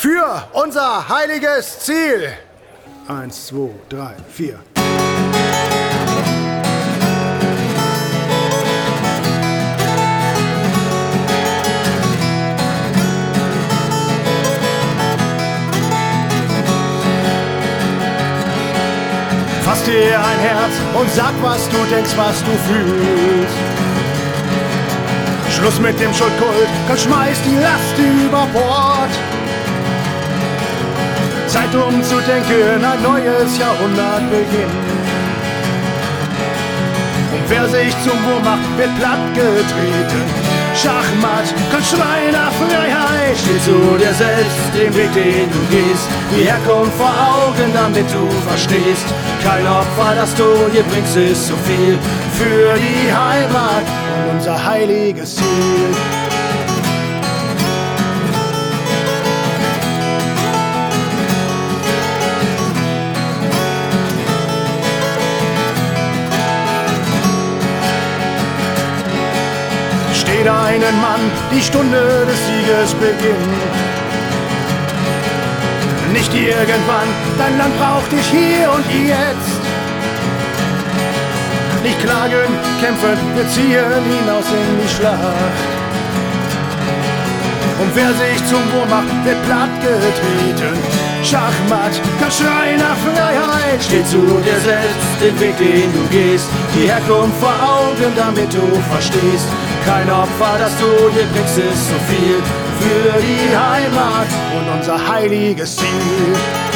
Für unser heiliges Ziel. 1, 2, 3, 4. Fass dir ein Herz und sag, was du denkst, was du fühlst. Schluss mit dem Schuldkult, komm, schmeiß die Last über Bord. Zeit umzudenken, ein neues Jahrhundert beginnt. Und wer sich zum Wurm macht, wird plattgetreten. Schachmatt, komm, Schrei nach Freiheit. Steh zu dir selbst, den Weg, den du gehst. Die Herkunft vor Augen, damit du verstehst. Kein Opfer, das du hier bringst, ist so viel für die Heimat und unser heiliges Ziel. Steht einen Mann, die Stunde des Sieges beginnt. Nicht irgendwann, dein Land braucht dich hier und jetzt. Nicht klagen, kämpfen, wir ziehen hinaus in die Schlacht. Und wer sich zum Wurm macht, wird plattgetreten. Schachmatt, kein Schrei nach Freiheit. Steh zu dir selbst, den Weg, den du gehst. Die Herkunft vor Augen, damit du verstehst. Kein Opfer, das du hier bringst, ist so viel für die Heimat und unser heiliges Ziel.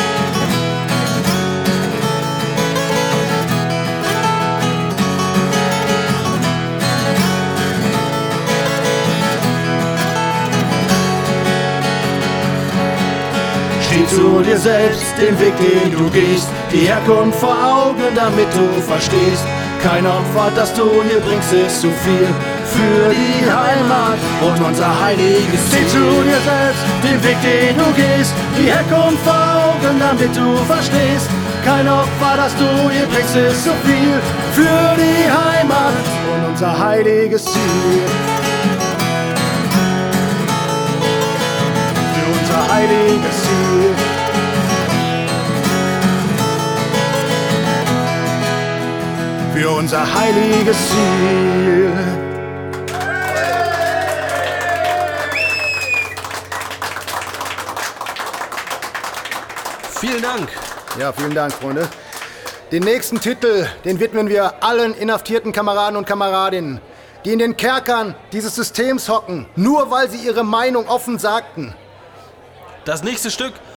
Steh zu dir selbst, den Weg, den du gehst. Die Herkunft vor Augen, damit du verstehst. Kein Opfer, das du hier bringst, ist zu viel für die Heimat und unser heiliges Ziel. Steh zu dir selbst, den Weg, den du gehst. Die Herkunft vor Augen, damit du verstehst. Kein Opfer, das du hier bringst, ist zu viel für die Heimat und unser heiliges Ziel. Für unser heiliges Ziel. Für unser heiliges Ziel. Vielen Dank. Ja, vielen Dank, Freunde. Den nächsten Titel, den widmen wir allen inhaftierten Kameraden und Kameradinnen, die in den Kerkern dieses Systems hocken, nur weil sie ihre Meinung offen sagten. Das nächste Stück